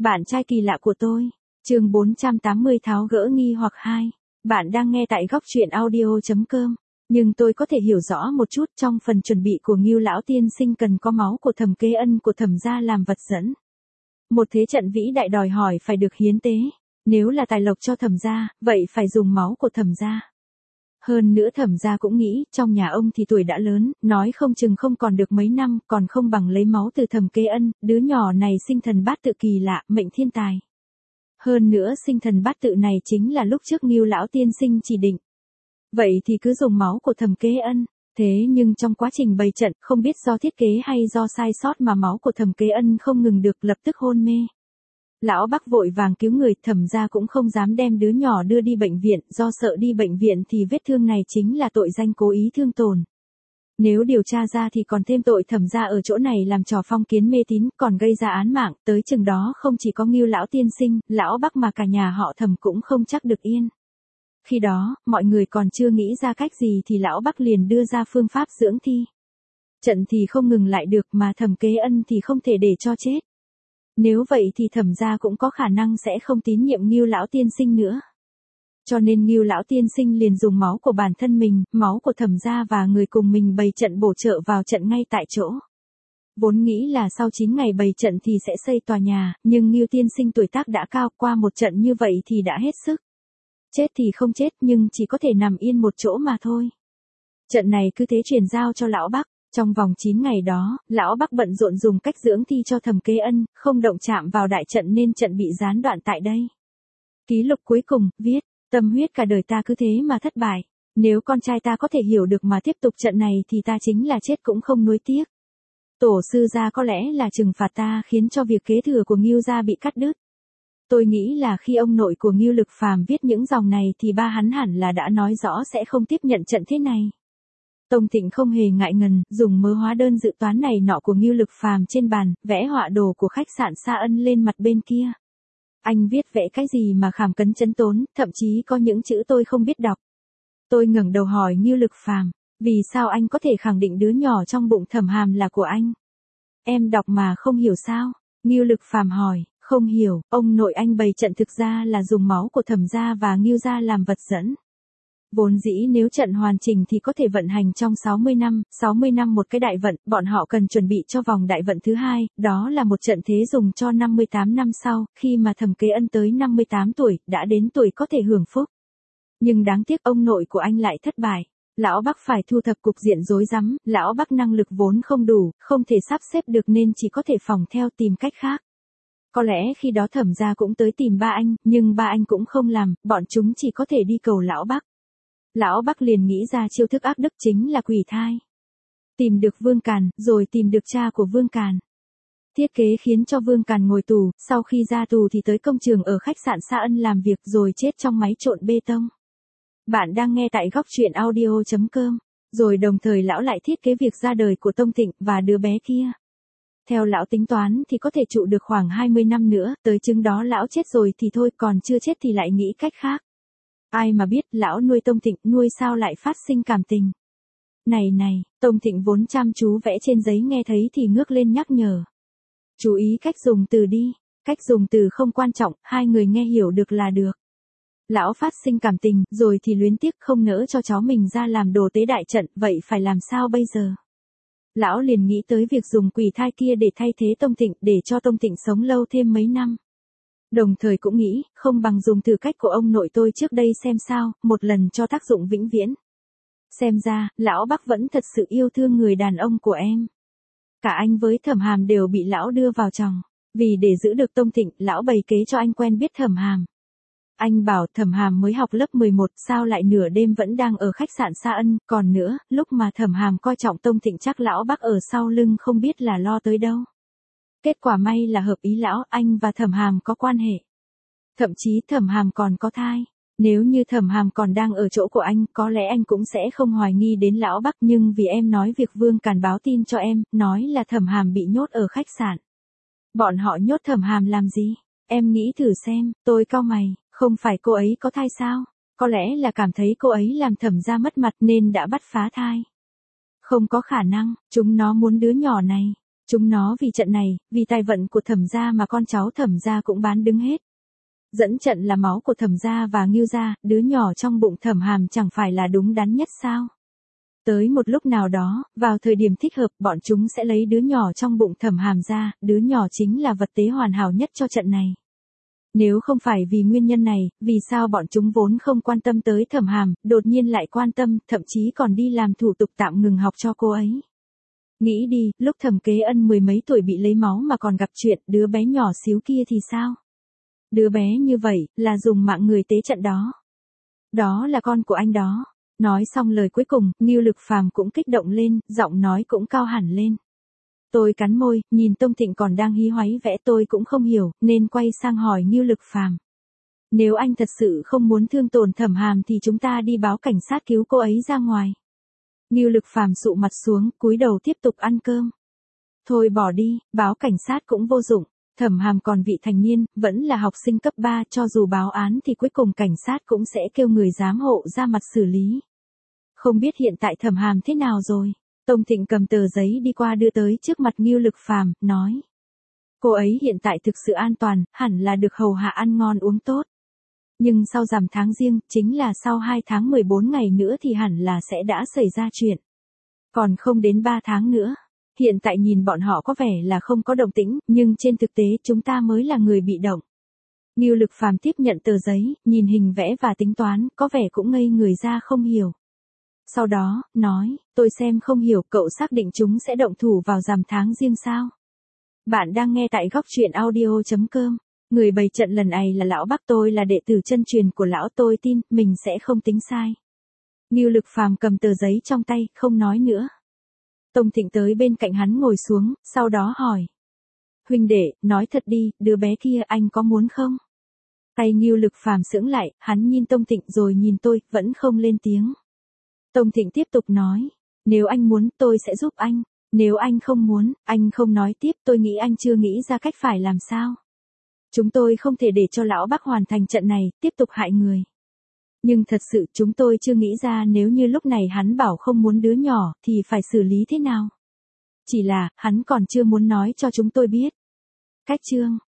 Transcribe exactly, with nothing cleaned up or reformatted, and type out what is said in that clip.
Bạn trai kỳ lạ của tôi. Chương bốn trăm tám mươi tháo gỡ nghi hoặc hai. Bạn đang nghe tại góc truyện audio chấm com. Nhưng tôi có thể hiểu rõ một chút, trong phần chuẩn bị của Ngưu lão tiên sinh cần có máu của Thẩm Kế Ân của Thẩm gia làm vật dẫn. Một thế trận vĩ đại đòi hỏi phải được hiến tế. Nếu là tài lộc cho Thẩm gia, vậy phải dùng máu của Thẩm gia. Hơn nữa Thẩm gia cũng nghĩ, trong nhà ông thì tuổi đã lớn, nói không chừng không còn được mấy năm, còn không bằng lấy máu từ Thẩm Kế Ân, đứa nhỏ này sinh thần bát tự kỳ lạ, mệnh thiên tài. Hơn nữa sinh thần bát tự này chính là lúc trước Ngưu lão tiên sinh chỉ định. Vậy thì cứ dùng máu của Thẩm Kế Ân. Thế nhưng trong quá trình bày trận, không biết do thiết kế hay do sai sót mà máu của Thẩm Kế Ân không ngừng được, lập tức hôn mê. Lão Bắc vội vàng cứu người, Thẩm gia cũng không dám đem đứa nhỏ đưa đi bệnh viện, do sợ đi bệnh viện thì vết thương này chính là tội danh cố ý thương tổn. Nếu điều tra ra thì còn thêm tội Thẩm gia ở chỗ này làm trò phong kiến mê tín, còn gây ra án mạng, tới chừng đó không chỉ có Ngưu lão tiên sinh, lão Bắc mà cả nhà họ Thẩm cũng không chắc được yên. Khi đó, mọi người còn chưa nghĩ ra cách gì thì lão Bắc liền đưa ra phương pháp dưỡng thi. Trận thì không ngừng lại được mà Thẩm Kế Ân thì không thể để cho chết. Nếu vậy thì Thẩm gia cũng có khả năng sẽ không tín nhiệm Ngưu lão tiên sinh nữa. Cho nên Ngưu lão tiên sinh liền dùng máu của bản thân mình, máu của Thẩm gia và người cùng mình bày trận bổ trợ vào trận ngay tại chỗ. Vốn nghĩ là sau chín ngày bày trận thì sẽ xây tòa nhà, nhưng Ngưu tiên sinh tuổi tác đã cao, qua một trận như vậy thì đã hết sức. Chết thì không chết nhưng chỉ có thể nằm yên một chỗ mà thôi. Trận này cứ thế truyền giao cho lão Bắc. Trong vòng chín ngày đó, lão Bắc bận rộn dùng cách dưỡng thi cho Thẩm Kế Ân, không động chạm vào đại trận nên trận bị gián đoạn tại đây. Ký lục cuối cùng, viết, tâm huyết cả đời ta cứ thế mà thất bại. Nếu con trai ta có thể hiểu được mà tiếp tục trận này thì ta chính là chết cũng không nuối tiếc. Tổ sư gia có lẽ là trừng phạt ta khiến cho việc kế thừa của Ngưu gia bị cắt đứt. Tôi nghĩ là khi ông nội của Ngưu Lực Phàm viết những dòng này thì ba hắn hẳn là đã nói rõ sẽ không tiếp nhận trận thế này. Tông Thịnh không hề ngại ngần, dùng mớ hóa đơn dự toán này nọ của Ngưu Lực Phàm trên bàn, vẽ họa đồ của khách sạn Sa Ân lên mặt bên kia. Anh viết vẽ cái gì mà khảm cấn chấn tốn, thậm chí có những chữ tôi không biết đọc. Tôi ngẩng đầu hỏi Ngưu Lực Phàm, vì sao anh có thể khẳng định đứa nhỏ trong bụng Thẩm Hàm là của anh? Em đọc mà không hiểu sao? Ngưu Lực Phàm hỏi, không hiểu, ông nội anh bày trận thực ra là dùng máu của Thẩm gia và Ngưu gia làm vật dẫn. Vốn dĩ nếu trận hoàn chỉnh thì có thể vận hành trong sáu mươi năm, sáu mươi năm một cái đại vận, bọn họ cần chuẩn bị cho vòng đại vận thứ hai, đó là một trận thế dùng cho năm mươi tám năm sau, khi mà Thẩm Kế Ân tới năm mươi tám tuổi, đã đến tuổi có thể hưởng phúc. Nhưng đáng tiếc ông nội của anh lại thất bại. Lão Bắc phải thu thập cục diện rối rắm, lão Bắc năng lực vốn không đủ, không thể sắp xếp được nên chỉ có thể phòng theo tìm cách khác. Có lẽ khi đó Thẩm gia cũng tới tìm ba anh, nhưng ba anh cũng không làm, bọn chúng chỉ có thể đi cầu lão Bắc. Lão Bắc liền nghĩ ra chiêu thức ác đức chính là quỷ thai. Tìm được Vương Càn, rồi tìm được cha của Vương Càn. Thiết kế khiến cho Vương Càn ngồi tù, sau khi ra tù thì tới công trường ở khách sạn Sa Ân làm việc rồi chết trong máy trộn bê tông. Bạn đang nghe tại góc truyện audio chấm com. Rồi đồng thời lão lại thiết kế việc ra đời của Tông Thịnh và đứa bé kia. Theo lão tính toán thì có thể trụ được khoảng hai mươi năm nữa, tới chừng đó lão chết rồi thì thôi, còn chưa chết thì lại nghĩ cách khác. Ai mà biết lão nuôi Tông Thịnh nuôi sao lại phát sinh cảm tình. Này này, Tông Thịnh vốn chăm chú vẽ trên giấy nghe thấy thì ngước lên nhắc nhở. Chú ý cách dùng từ đi, cách dùng từ không quan trọng, hai người nghe hiểu được là được. Lão phát sinh cảm tình, rồi thì luyến tiếc không nỡ cho cháu mình ra làm đồ tế đại trận, vậy phải làm sao bây giờ? Lão liền nghĩ tới việc dùng quỷ thai kia để thay thế Tông Thịnh, để cho Tông Thịnh sống lâu thêm mấy năm. Đồng thời cũng nghĩ, không bằng dùng thử cách của ông nội tôi trước đây xem sao, một lần cho tác dụng vĩnh viễn. Xem ra, lão Bắc vẫn thật sự yêu thương người đàn ông của em. Cả anh với Thẩm Hàm đều bị lão đưa vào chòng. Vì để giữ được Tông Thịnh, lão bày kế cho anh quen biết Thẩm Hàm. Anh bảo Thẩm Hàm mới học lớp mười một, sao lại nửa đêm vẫn đang ở khách sạn Sa Ân, còn nữa, lúc mà Thẩm Hàm coi trọng Tông Thịnh chắc lão Bắc ở sau lưng không biết là lo tới đâu. Kết quả may là hợp ý lão, anh và Thẩm Hàm có quan hệ. Thậm chí Thẩm Hàm còn có thai. Nếu như Thẩm Hàm còn đang ở chỗ của anh, có lẽ anh cũng sẽ không hoài nghi đến lão Bắc, nhưng vì em nói việc Vương Càn báo tin cho em, nói là Thẩm Hàm bị nhốt ở khách sạn. Bọn họ nhốt Thẩm Hàm làm gì? Em nghĩ thử xem, tôi cau mày, không phải cô ấy có thai sao? Có lẽ là cảm thấy cô ấy làm Thẩm gia mất mặt nên đã bắt phá thai. Không có khả năng, chúng nó muốn đứa nhỏ này. Chúng nó vì trận này, vì tài vận của Thẩm gia mà con cháu Thẩm gia cũng bán đứng hết. Dẫn trận là máu của Thẩm gia và Ngưu gia, đứa nhỏ trong bụng Thẩm Hàm chẳng phải là đúng đắn nhất sao? Tới một lúc nào đó, vào thời điểm thích hợp, bọn chúng sẽ lấy đứa nhỏ trong bụng Thẩm Hàm ra, đứa nhỏ chính là vật tế hoàn hảo nhất cho trận này. Nếu không phải vì nguyên nhân này, vì sao bọn chúng vốn không quan tâm tới Thẩm Hàm, đột nhiên lại quan tâm, thậm chí còn đi làm thủ tục tạm ngừng học cho cô ấy. Nghĩ đi, lúc Thẩm Kế Ân mười mấy tuổi bị lấy máu mà còn gặp chuyện, đứa bé nhỏ xíu kia thì sao? Đứa bé như vậy, là dùng mạng người tế trận đó. Đó là con của anh đó. Nói xong lời cuối cùng, Ngưu Lực Phàm cũng kích động lên, giọng nói cũng cao hẳn lên. Tôi cắn môi, nhìn Tông Thịnh còn đang hí hoáy vẽ tôi cũng không hiểu, nên quay sang hỏi Ngưu Lực Phàm. Nếu anh thật sự không muốn thương tổn Thẩm Hàm thì chúng ta đi báo cảnh sát cứu cô ấy ra ngoài. Ngưu Lực Phàm sụ mặt xuống, cúi đầu tiếp tục ăn cơm. Thôi bỏ đi, báo cảnh sát cũng vô dụng. Thẩm Hàm còn vị thành niên, vẫn là học sinh cấp ba, cho dù báo án thì cuối cùng cảnh sát cũng sẽ kêu người giám hộ ra mặt xử lý. Không biết hiện tại Thẩm Hàm thế nào rồi? Tông Thịnh cầm tờ giấy đi qua đưa tới trước mặt Ngưu Lực Phàm, nói. Cô ấy hiện tại thực sự an toàn, hẳn là được hầu hạ ăn ngon uống tốt. Nhưng sau rằm tháng Giêng, chính là sau hai tháng mười bốn ngày nữa thì hẳn là sẽ đã xảy ra chuyện. Còn không đến ba tháng nữa. Hiện tại nhìn bọn họ có vẻ là không có động tĩnh, nhưng trên thực tế chúng ta mới là người bị động. Ngưu Lực Phàm tiếp nhận tờ giấy, nhìn hình vẽ và tính toán, có vẻ cũng ngây người ra không hiểu. Sau đó, nói, tôi xem không hiểu, cậu xác định chúng sẽ động thủ vào rằm tháng Giêng sao? Bạn đang nghe tại góc truyện audio chấm com. Người bày trận lần này là lão Bắc, tôi là đệ tử chân truyền của lão, tôi tin, mình sẽ không tính sai. Ngưu Lực Phàm cầm tờ giấy trong tay, không nói nữa. Tông Thịnh tới bên cạnh hắn ngồi xuống, sau đó hỏi. Huynh đệ, nói thật đi, đứa bé kia anh có muốn không? Tay Ngưu Lực Phàm sững lại, hắn nhìn Tông Thịnh rồi nhìn tôi, vẫn không lên tiếng. Tông Thịnh tiếp tục nói, nếu anh muốn tôi sẽ giúp anh, nếu anh không muốn, anh không nói tiếp, tôi nghĩ anh chưa nghĩ ra cách phải làm sao. Chúng tôi không thể để cho lão Bắc hoàn thành trận này, tiếp tục hại người. Nhưng thật sự chúng tôi chưa nghĩ ra nếu như lúc này hắn bảo không muốn đứa nhỏ thì phải xử lý thế nào. Chỉ là, hắn còn chưa muốn nói cho chúng tôi biết. Cách chương